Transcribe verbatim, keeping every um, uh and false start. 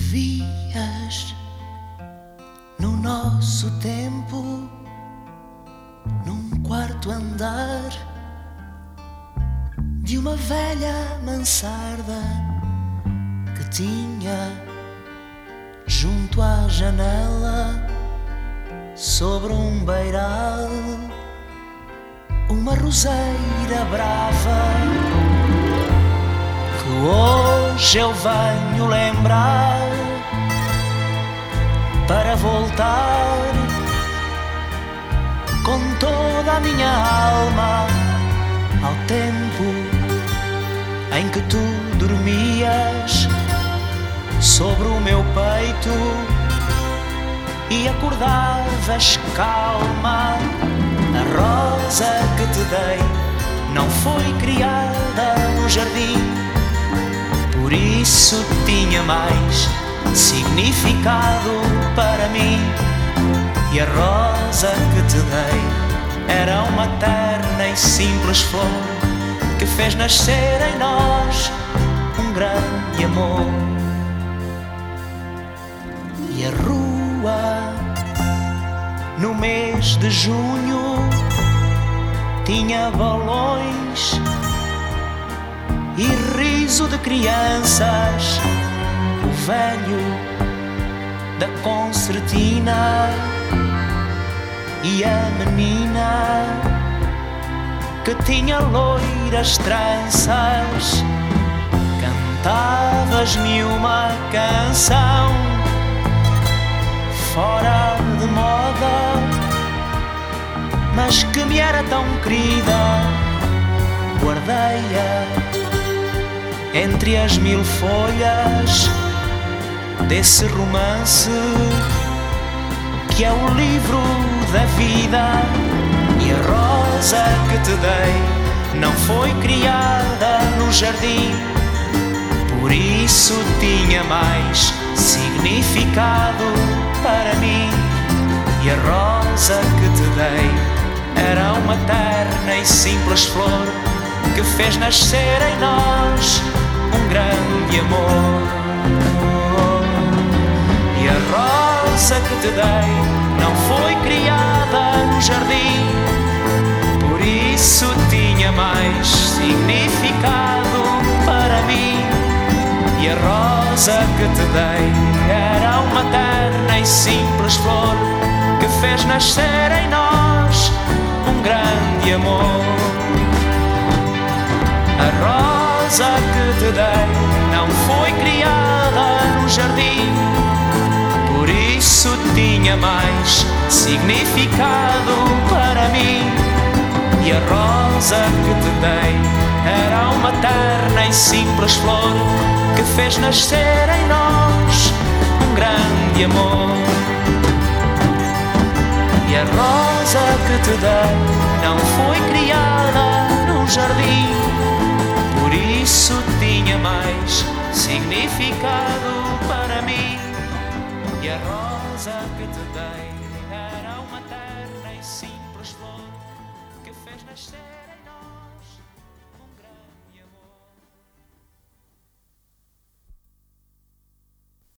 Vivias no nosso tempo, num quarto andar de uma velha mansarda que tinha junto à janela, sobre um beiral, uma roseira brava que hoje eu venho lembrar para voltar com toda a minha alma ao tempo em que tu dormias sobre o meu peito e acordavas calma. A rosa que te dei não foi criada no jardim, por isso tinha mais significado para mim. E a rosa que te dei era uma terna e simples flor que fez nascer em nós um grande amor. E a rua no mês de junho tinha balões e riso de crianças. O velho da concertina e a menina que tinha loiras tranças. Cantavas-me uma canção fora de moda, mas que me era tão querida. Guardei-a entre as mil folhas desse romance que é o livro da vida. E a rosa que te dei não foi criada no jardim, por isso tinha mais significado para mim. E a rosa que te dei era uma terna e simples flor que fez nascer em nós um grande amor. E a rosa que te dei não foi criada no jardim, por isso tinha mais significado para mim. E a rosa que te dei era uma terna e simples flor que fez nascer em nós um grande amor. A rosa que te dei não foi criada no jardim, por isso tinha mais significado para mim. E a rosa que te dei era uma terna e simples flor que fez nascer em nós um grande amor. E a rosa que te dei não foi criada no jardim, por isso tinha mais significado para mim. E a rosa que te dei era uma terna e simples flor que fez nascer